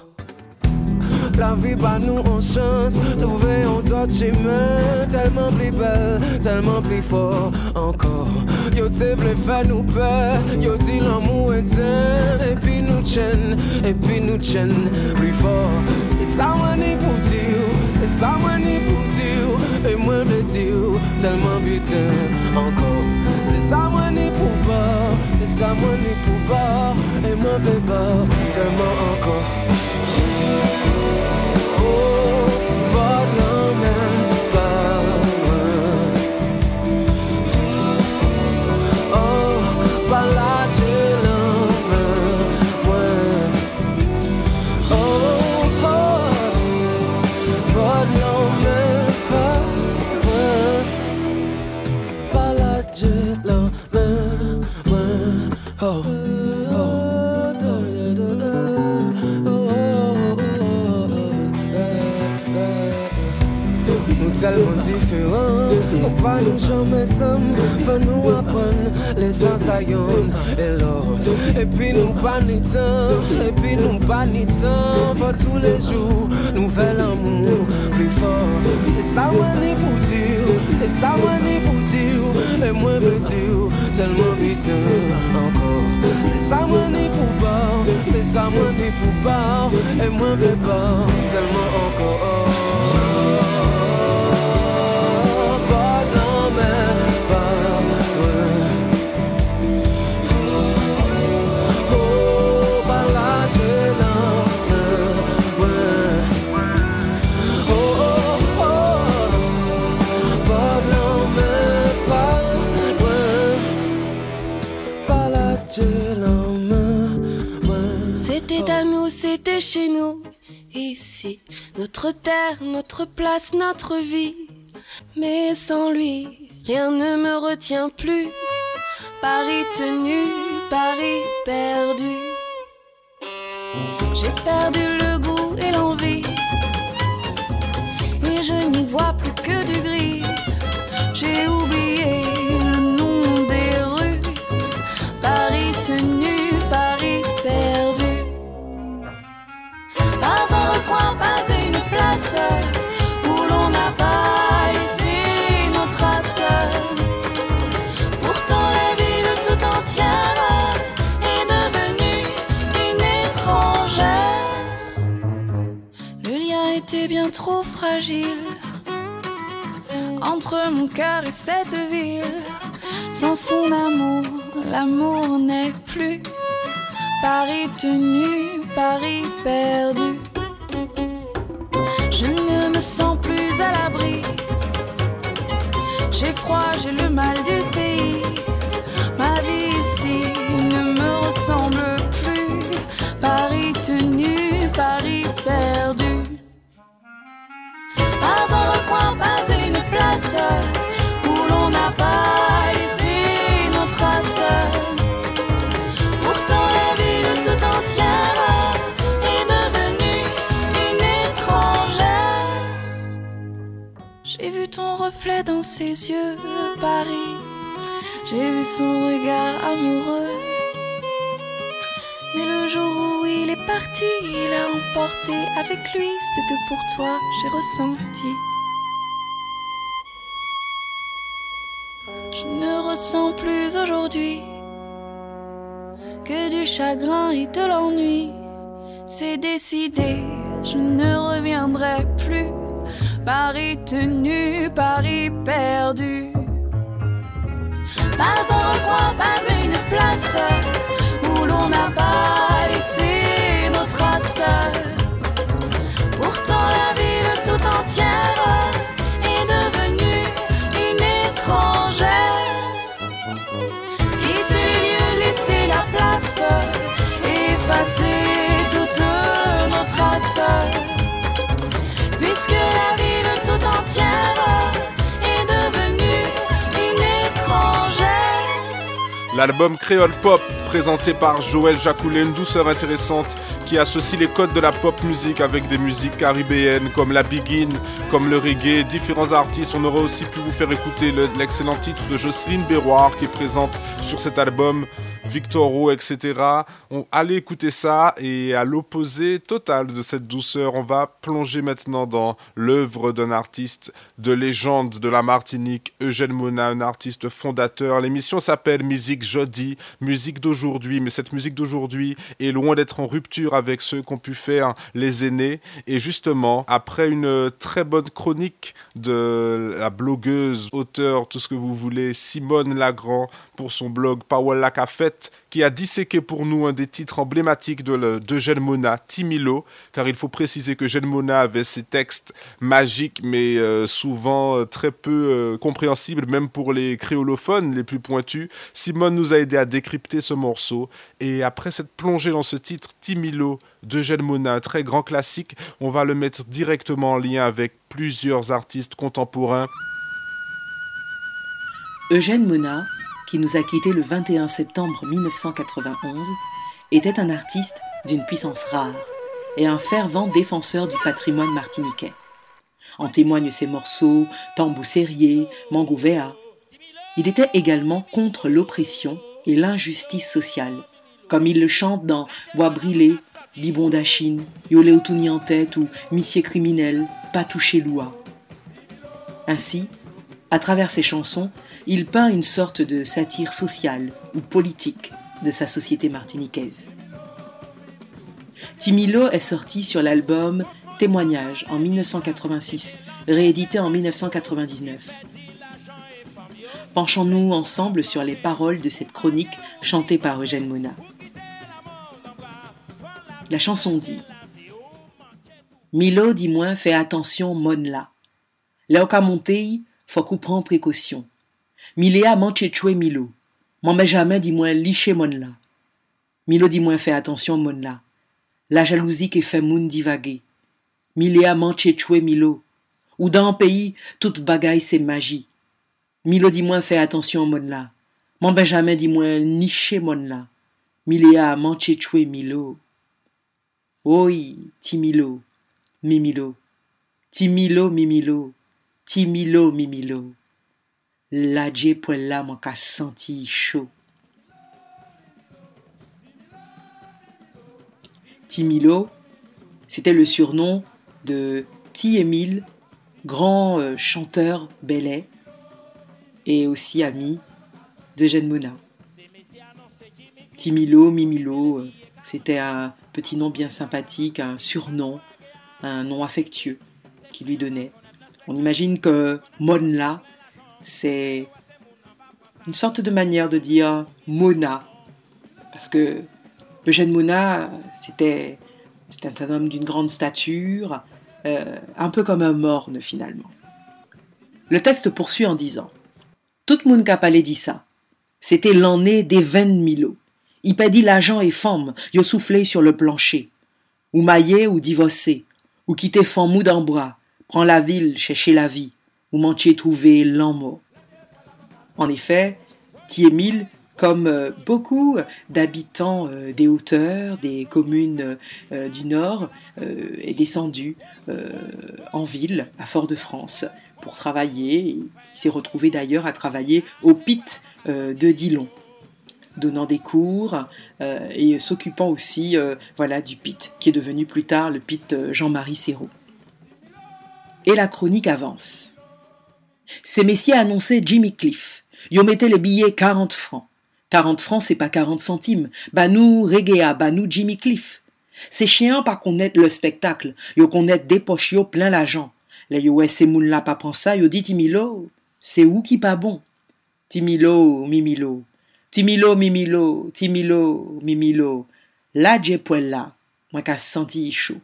Speaker 20: La vie pas nous en chance, trouver un autre chemin, tellement plus belle, tellement plus fort encore. Yo te voulait faire nous peur, yo dit l'amour est sain, et puis nous tienne plus fort. C'est ça moi ni pour dire, c'est ça moi ni pour dire, et moi le dire, tellement putain encore. C'est ça moi ni pour bas, c'est ça moi ni pour bas, et moi le bas, tellement encore. Tellement différents, faut pas nous jamais ensemble, faut nous apprendre les assaillants et l'autre. Et puis nous pas ni temps, et puis nous pas ni temps, faut tous les jours nous faire l'amour plus fort. C'est ça moi ni pour dire, c'est ça moi ni pour dire, et moi veux dire, tellement vite encore. C'est ça moi ni pour bas, c'est ça moi ni pour bas, et moi veux pas, tellement encore.
Speaker 21: c'est chez nous, ici, notre terre, notre place, notre vie. Mais sans lui, rien ne me retient plus. Paris tenu, Paris perdu. J'ai perdu le goût et l'envie, et je n'y vois plus que du gris. J'ai oublié le nom des rues. Paris tenu, Paris perdu. Pas un recoin, pas une place où l'on n'a pas laissé nos traces. Pourtant la ville tout entière est devenue une étrangère. Le lien était bien trop fragile entre mon cœur et cette ville. Sans son amour, l'amour n'est plus. Paris tenu, Paris perdu. Je ne me sens plus à l'abri. J'ai froid, j'ai le mal du pays. Ma vie ici ne me ressemble plus. Paris tenu, Paris perdu. Pas un recoin, pas une place où l'on n'a pas laissé nos traces. Pourtant la ville tout entière est devenue une étrangère. J'ai vu ton reflet dans ses yeux, Paris. J'ai vu son regard amoureux. Mais le jour où il est parti, il a emporté avec lui ce que pour toi j'ai ressenti. Je ne ressens plus aujourd'hui que du chagrin et de l'ennui. C'est décidé, je ne reviendrai plus. Paris tenu, Paris perdu. Pas un recoin, pas une place où l'on n'a pas laissé nos traces. Pourtant la ville tout entière est devenue une étrangère. Quitter les lieux, laisser la place, effacer toutes nos traces. Puisque la ville tout entière est devenue une étrangère.
Speaker 9: L'album Créole Pop, présenté par Joël Jacoulet, une douceur intéressante qui associe les codes de la pop musique avec des musiques caribéennes comme la Begin, comme le reggae, différents artistes. On aurait aussi pu vous faire écouter l'excellent titre de Jocelyne Béroir qui est présente sur cet album, Victoro, etc. Allez écouter ça, et à l'opposé total de cette douceur, on va plonger maintenant dans l'œuvre d'un artiste de légende de la Martinique, Eugène Mona, un artiste fondateur. L'émission s'appelle Musique Jeudi, musique d'aujourd'hui, mais cette musique d'aujourd'hui est loin d'être en rupture avec ceux qu'ont pu faire les aînés. Et justement, après une très bonne chronique de la blogueuse, auteure, tout ce que vous voulez, Simone Lagrand, pour son blog Powell La Cafette, qui a disséqué pour nous un des titres emblématiques d'Eugène Mona, Timilo, car il faut préciser que Eugène Mona avait ses textes magiques, mais souvent très peu compréhensibles, même pour les créolophones les plus pointus. Simone nous a aidé à décrypter ce morceau, et après cette plongée dans ce titre, Timilo, d'Eugène Mona, un très grand classique, on va le mettre directement en lien avec plusieurs artistes contemporains.
Speaker 2: Eugène Mona, qui nous a quittés le 21 septembre 1991, était un artiste d'une puissance rare et un fervent défenseur du patrimoine martiniquais. En témoignent ses morceaux Tambou Serrier, Mangouvéa. Il était également contre l'oppression et l'injustice sociale, comme il le chante dans Bois brûlé, Libon d'Achine, Yolé Outouni en tête ou Missier criminel, Pas touché Loua. Ainsi, à travers ses chansons, il peint une sorte de satire sociale ou politique de sa société martiniquaise. Timilo est sorti sur l'album Témoignages en 1986, réédité en 1999. Penchons-nous ensemble sur les paroles de cette chronique chantée par Eugène Mona. La chanson dit: Milo, dis-moi, fais attention, mon là. Là au cas monté, faut qu'on prenne précaution. Miléa manche choué Milo. M'en jamais dis-moi liché mon là. Milo, dis-moi, fais attention, mon là. La jalousie qui fait moun divaguer. Milé a manché choué Milo. Ou dans un pays, toute bagaille c'est magie. Milo dis-moi fais attention au monde là. Mon Benjamin dis-moi nicher monde là. Milé a manché choué Milo. Oui, ti Milo, Mimilo. Ti Milo, Mimilo. Ti Milo, Mimilo. La dje poil là m'en ka senti chaud. Ti Milo, c'était le surnom de Ti Émile, grand chanteur belais et aussi ami d'Eugène Mona. Ti Milo, Mimilo, c'était un petit nom bien sympathique, un surnom, un nom affectueux qu'il lui donnait. On imagine que Monla, c'est une sorte de manière de dire Mona, parce que Eugène Mona, c'était un homme d'une grande stature, un peu comme un morne finalement. Le texte poursuit en disant « Tout le monde qui a parlé dit ça. C'était l'année des 20 Milo. Il pédit l'agent et femme, yo soufflé sur le plancher. Ou maillé ou divorcé, ou quitter femme mou dans bras, prend la ville, chercher la vie, ou manchier trouver l'amour. » En effet, Ti-Émile, comme beaucoup d'habitants des hauteurs, des communes du Nord, est descendu en ville, à Fort-de-France, pour travailler. Il s'est retrouvé d'ailleurs à travailler au PIT de Dillon, donnant des cours et s'occupant aussi du PIT, qui est devenu plus tard le PIT Jean-Marie Serrault. Et la chronique avance. Ces messieurs annonçaient Jimmy Cliff. Yo mettait les billets 40 francs. 40 francs, c'est pas 40 centimes. Bah nous, Reggae, bah nous, Jimmy Cliff. C'est chiant pas connaître le spectacle. Yo connaître des poches yo plein l'argent. Là yo ouais, ces moun là pas prend ça, yo dit Timilo, c'est où qui pas bon? Timilo, Mimilo. Timilo, Mimilo, Timilo, Mimilo. Là, j'ai poil là, moi qu'a senti chaud.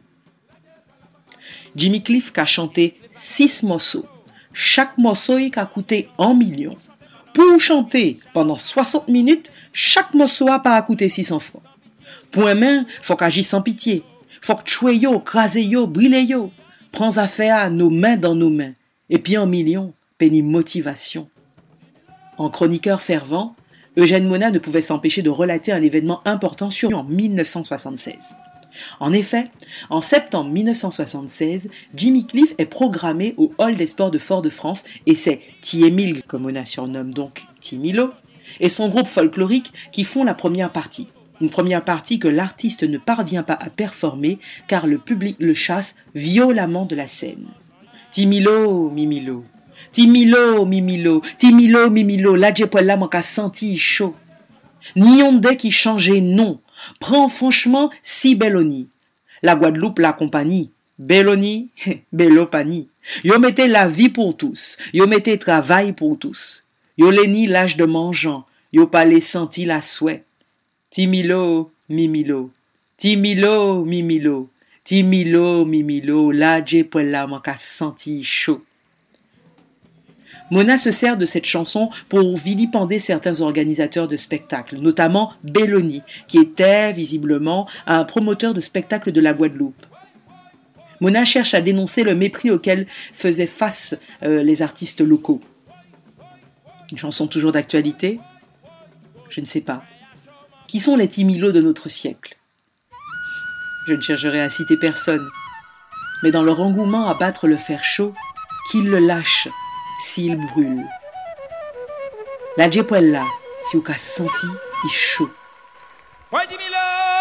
Speaker 2: Jimmy Cliff qu'a chanté 6 morceaux. Chaque morceau il a coûté 1 million. Pour chanter pendant 60 minutes, chaque morceau a pas coûté 600 francs. Pour un main, faut qu'agir sans pitié. Faut que tuer yo, craser yo, brûler yo. Prends affaire nos mains dans nos mains. Et puis 1 million, pénis motivation. En chroniqueur fervent, Eugène Mona ne pouvait s'empêcher de relater un événement important survenu en 1976. En effet, en septembre 1976, Jimmy Cliff est programmé au Hall des Sports de Fort-de-France et c'est Ti-Émile, comme on a surnomme donc Ti-Milo, et son groupe folklorique qui font la première partie. Une première partie que l'artiste ne parvient pas à performer car le public le chasse violemment de la scène. Ti-Milo, Mimilo. Ti-Milo, Mimilo. Ti-Milo, Mimilo. La djepola manque à senti chaud. Nyonde qui changeait non. Prends franchement si Belloni. La Guadeloupe la compagnie. Belloni, Bellopani. Yo mettez la vie pour tous. Yo mettez travail pour tous. Yo leni l'âge de mangeant. Yo pas les senti la souhait. Ti-Milo, Mimilo. Ti-Milo, Mimilo. Ti-Milo, Mimilo. La djepola manque à senti chaud. Mona se sert de cette chanson pour vilipender certains organisateurs de spectacles, notamment Belloni, qui était visiblement un promoteur de spectacles de la Guadeloupe. Mona cherche à dénoncer le mépris auquel faisaient face les artistes locaux. Une chanson toujours d'actualité? Je ne sais pas. Qui sont les Ti-Milo de notre siècle? Je ne chercherai à citer personne, mais dans leur engouement à battre le fer chaud, qu'ils le lâchent s'il brûle. La djepoella, si vous avez senti, il chaud.
Speaker 8: Ouais, Timilo,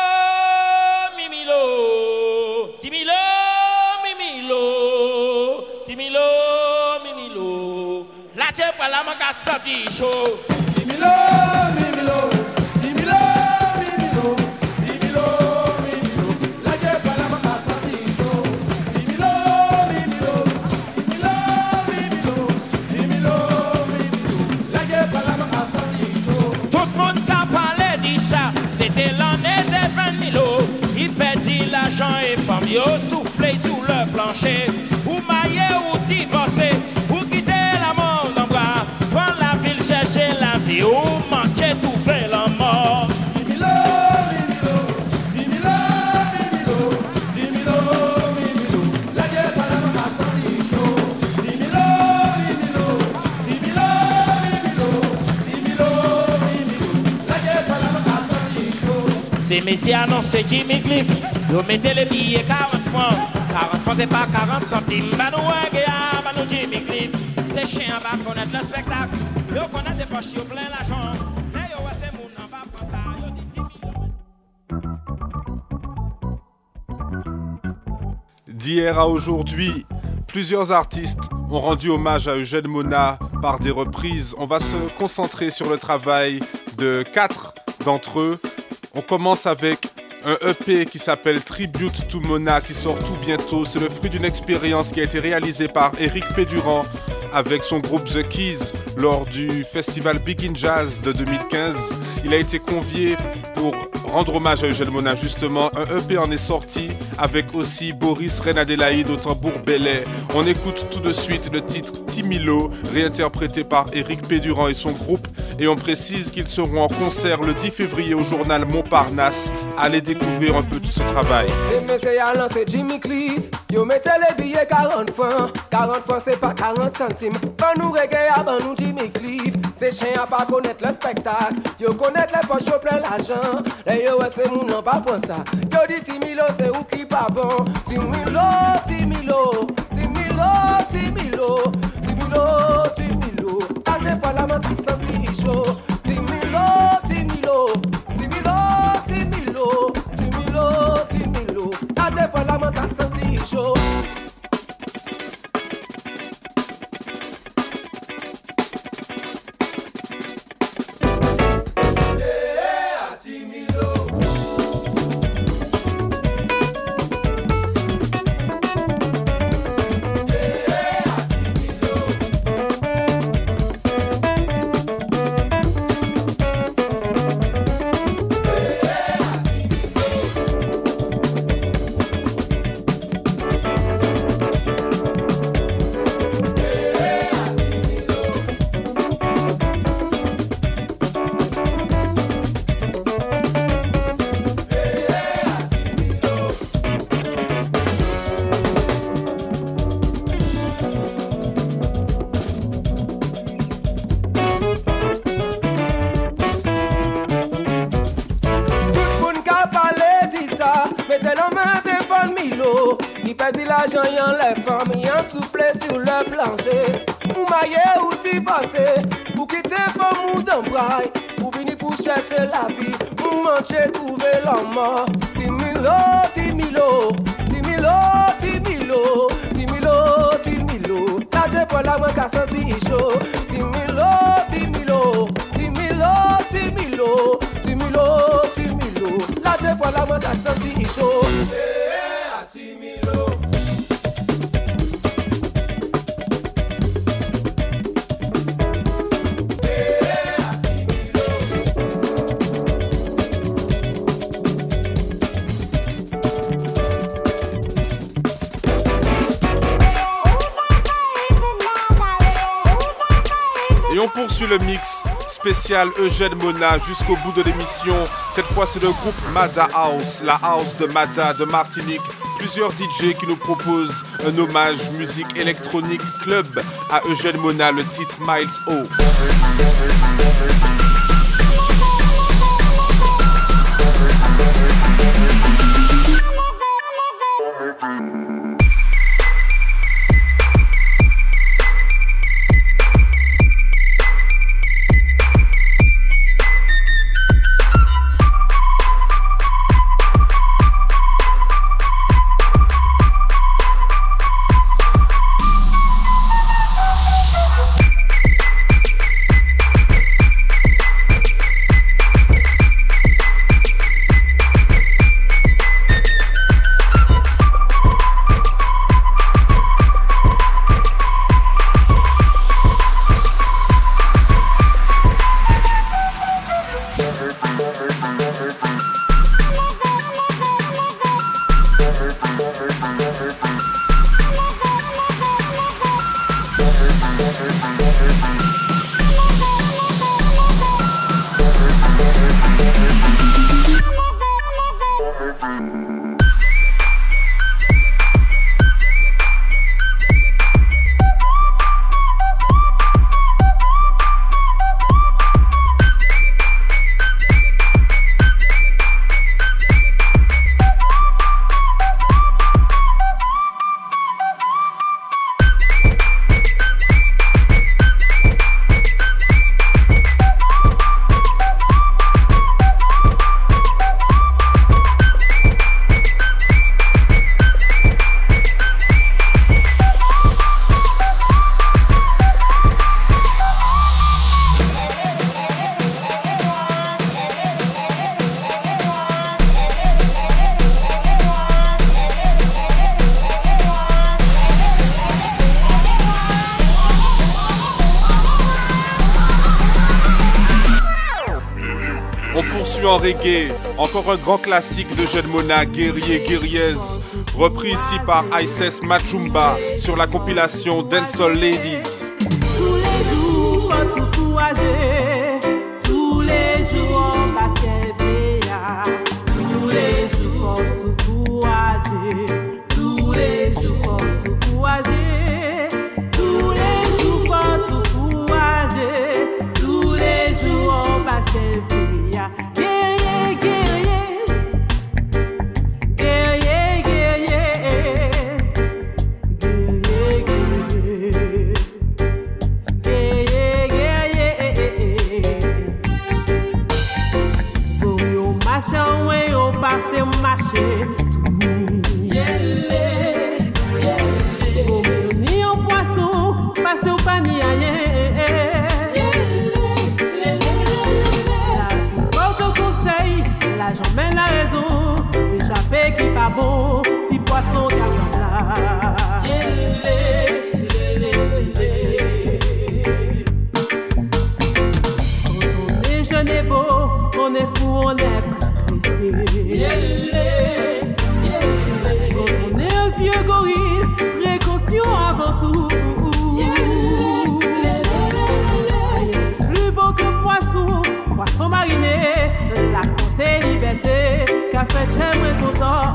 Speaker 8: Mimilo, Timilo, Mimilo, Timilo, Mimilo. La djepoella, m'a senti chaud. Timilo, Mimilo, Timilo, Mimilo, Timilo, Mimilo. La djepoella, m'a senti chaud. Timilo, Mimilo, Timilo. Tout le monde qui a parlé de ça, c'était l'année des 20 000. Il perdit l'argent et femme, yo soufflé sous le plancher. Ou maillé ou divorcé, ou quitter la mort dans bras. Prendre la ville chercher la vie, ou manquer trouver la mort.
Speaker 3: C'est Messi annonce, c'est Jimmy Cliff. Vous mettez les billets 40 francs. 40 francs c'est pas 40 centimes. Bah nous bah nous Jimmy Cliff. C'est chien va connaître le spectacle. Yo connaît des poches, yo plein l'argent. Mais yo c'est moun en va prendre ça. Yo dit
Speaker 9: D'hier à aujourd'hui, plusieurs artistes ont rendu hommage à Eugène Mona par des reprises. On va se concentrer sur le travail de 4 d'entre eux. On commence avec un EP qui s'appelle Tribute to Mona qui sort tout bientôt. C'est le fruit d'une expérience qui a été réalisée par Eric Pédurand avec son groupe The Keys lors du festival Big in Jazz de 2015. Il a été convié pour rendre hommage à Eugène Mona justement. Un EP en est sorti avec aussi Boris Renadelaïde au tambour belay. On écoute tout de suite le titre Timilo, réinterprété par Eric Pédurand et son groupe. Et on précise qu'ils seront en concert le 10 février au journal Montparnasse. Allez découvrir un peu tout ce travail.
Speaker 20: Et mais c'est à lancer Jimmy Cliff. Yo mettez les billets 40 francs. 40 francs c'est pas 40 centimes. Pas nous reggae à ban nous Jimmy Cliff. C'est chien à pas connaître le spectacle. Yo connaître les poches, yo plein l'argent. Et yo c'est moun non pas pour ça. Yo dit Timilo c'est où qui pas bon. Timilo, Timilo, Timilo, Timilo, Timilo, Timilo. T'as pas la main qui sentit chaud. Timilo, Timilo, Timilo, Timilo, Timilo, Timilo. T'as pas la main qui sentit chaud. L'argent y'en les femmes, y'en soufflé sur le plancher. Ou maillé ou t'y passer, ou quitter femme ou d'un braille. Ou venir pour chercher la vie, ou manger trouver la mort. Timilo, Timilo, Timilo, Timilo, Timilo, Timilo. La j'ai pas la main qu'a senti chaud. Timilo, Timilo, Timilo, Timilo, Timilo, Timilo. La j'ai pas la main qu'a senti chaud.
Speaker 9: Et on poursuit le mix spécial Eugène Mona jusqu'au bout de l'émission. Cette fois, c'est le groupe Mada House, la house de Mada de Martinique. Plusieurs DJ qui nous proposent un hommage musique électronique club à Eugène Mona, le titre Miles O. On poursuit en reggae, encore un grand classique de Jeune Mona, Guerrier, Guerriez, repris ici par Ices Majumba sur la compilation Dancehall Ladies.
Speaker 6: Tous les jours, faut tout courager, tous les jours, on va servir. Tous les jours, faut tout courager, tous les jours, faut tout courager, tous les jours, faut tout courager, tous les jours, on va servir. Guerrier, guerrier, guerrier, guerrier, guerrier, guerrier, guerrier. Faut yo marcher, ouais, yo passer marcher. Yelle, yelle. Faut yo ni un poisson, passer au panier. J'emmène la raison, s'échapper qui pas bon, petit poisson qui a fait là. On est jeune et beau, on est fou, on est pressé. Quand on est un vieux gorille, précaution avant tout. Plus beau que poisson, poisson mariné. La santé, liberté, qu'a fait j'aimerais content.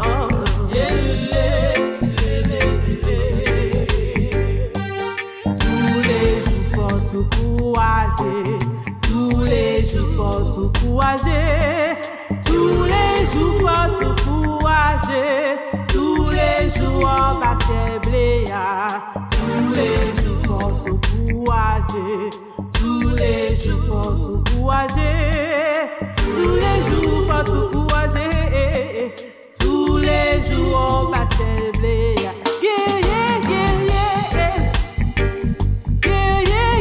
Speaker 6: Tous les jours, faut tout courager. Tous les jours, faut tout courager. Tous les jours, faut tout courager. Tous les jours, on va s'ébléa. Tous les jours, faut tout courager. Tous les jours, faut tout courager. Tous les jours, faut tout courager. Tous les jours, on va s'élever. Guerrier, guerrier, guerrier,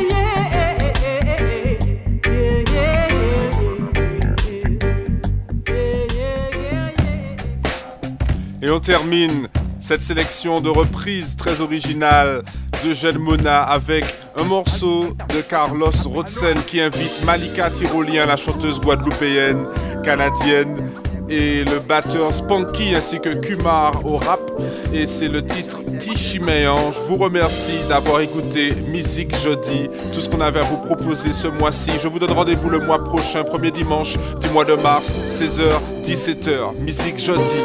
Speaker 6: guerrier.
Speaker 9: Et on termine cette sélection de reprises très originales de Jeune Mona avec un morceau de Carlos Rotzen qui invite Malika Tyrolien, la chanteuse guadeloupéenne, canadienne, et le batteur Spanky ainsi que Kumar au rap. Et c'est le titre Tichiméan. Je vous remercie d'avoir écouté Musique Jeudi, tout ce qu'on avait à vous proposer ce mois-ci. Je vous donne rendez-vous le mois prochain, premier dimanche du mois de mars, 16h, 17h. Musique Jeudi.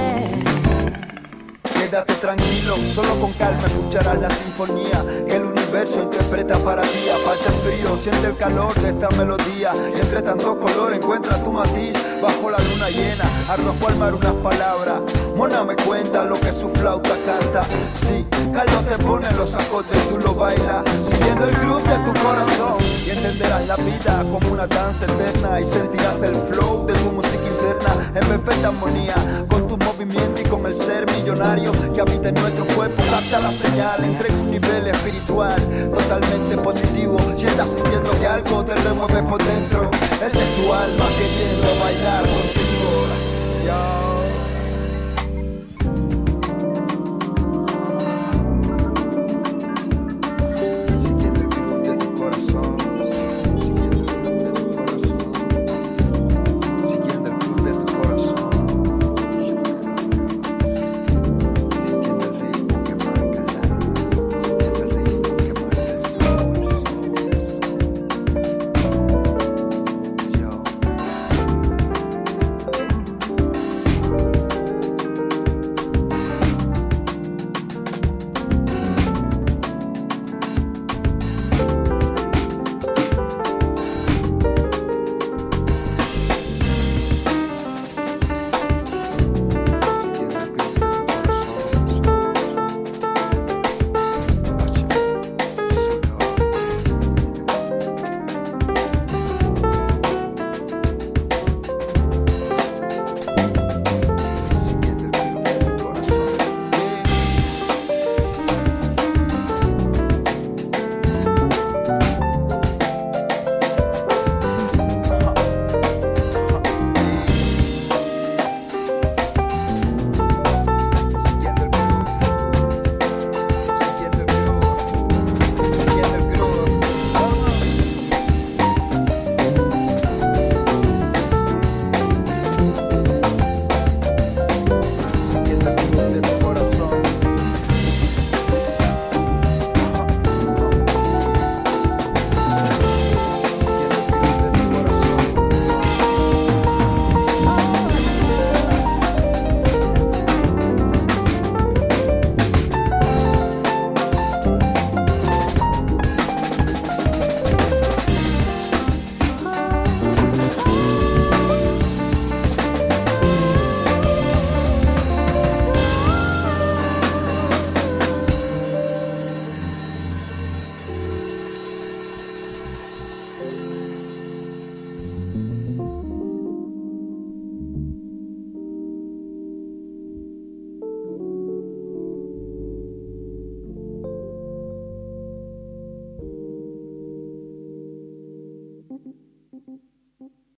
Speaker 10: Quédate tranquilo, solo con calma escucharás la sinfonía. El universo
Speaker 1: verso interpreta para ti. Aparte el frío, siente el calor de esta melodía. Y entre tantos colores encuentra tu matiz. Bajo la luna llena, arrojo al mar unas palabras. Mona me cuenta lo que su flauta canta. Sí, Carlos te pone los acordes, tú lo bailas, siguiendo el groove de tu corazón. Y entenderás la vida como una danza eterna. Y sentirás el flow de tu música interna en perfecta armonía. Con tu movimiento y con el ser millonario que habita en nuestro cuerpo. Capta la señal, entrega un nivel espiritual totalmente positivo. Si estás sintiendo que algo te remueve por dentro, ese es tu alma queriendo bailar contigo. Yo.